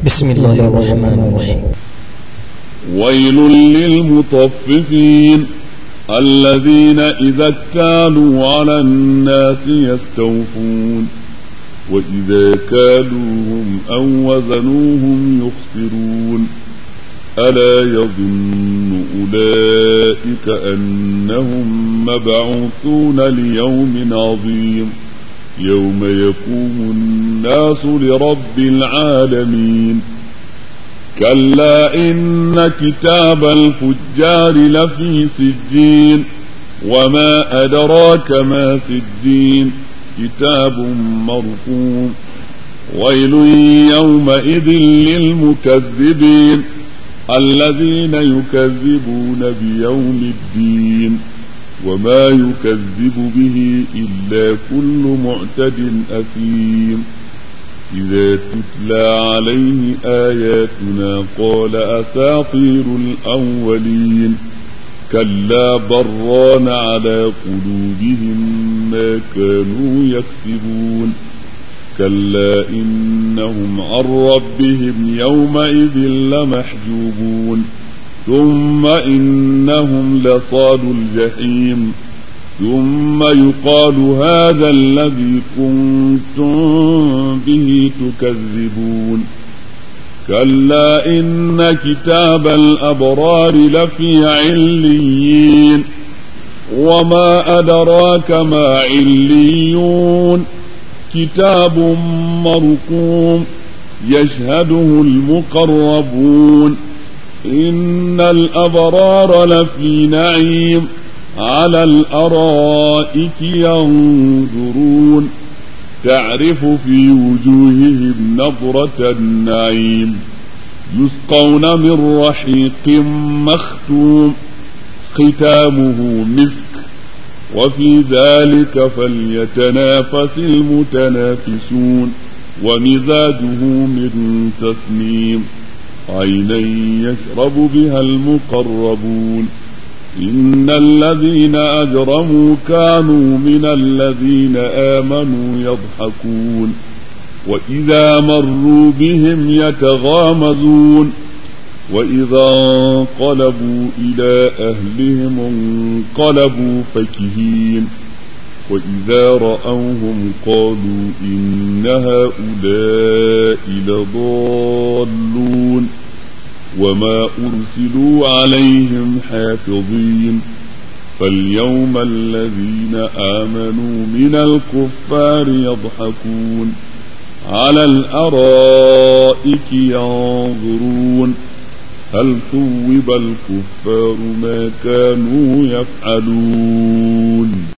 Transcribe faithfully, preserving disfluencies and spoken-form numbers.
بسم الله الرحمن الرحيم. ويل للمطففين الذين إذا اكتالوا على الناس يستوفون وإذا كالوهم أو وزنوهم يخسرون ألا يظن أولئك أنهم مبعوثون ليوم عظيم يوم يقوم الناس لرب العالمين. كلا إن كتاب الفجار لفي سجين وما أدراك ما سجين كتاب مرقوم. ويل يومئذ للمكذبين الذين يكذبون بيوم الدين وما يكذب به إلا كل معتد أثيم. إذا تتلى عليه آياتنا قال أساطير الأولين كلا بران على قلوبهم ما كانوا يكسبون. كلا إنهم عن ربهم يومئذ لمحجوبون ثم إنهم لصال الجحيم ثم يقال هذا الذي كنتم به تكذبون. كلا إن كتاب الأبرار لفي عليين وما أدراك ما عليون كتاب مرقوم يشهده المقربون. إن الأبرار لفي نعيم على الأرائك ينظرون تعرف في وجوههم نظرة النعيم يسقون من رحيق مختوم ختامه مسك وفي ذلك فليتنافس المتنافسون ومزاجه من تسنيم عينا يشرب بها المقربون. إن الذين أجرموا كانوا من الذين آمنوا يضحكون وإذا مروا بهم يتغامزون وإذا انقلبوا إلى أهلهم انقلبوا فكهين وإذا رأوهم قالوا إن هؤلاء لضالون وما أرسلوا عليهم حافظين. فاليوم الذين آمنوا من الكفار يضحكون على الأرائك ينظرون هل ثوب الكفار ما كانوا يفعلون.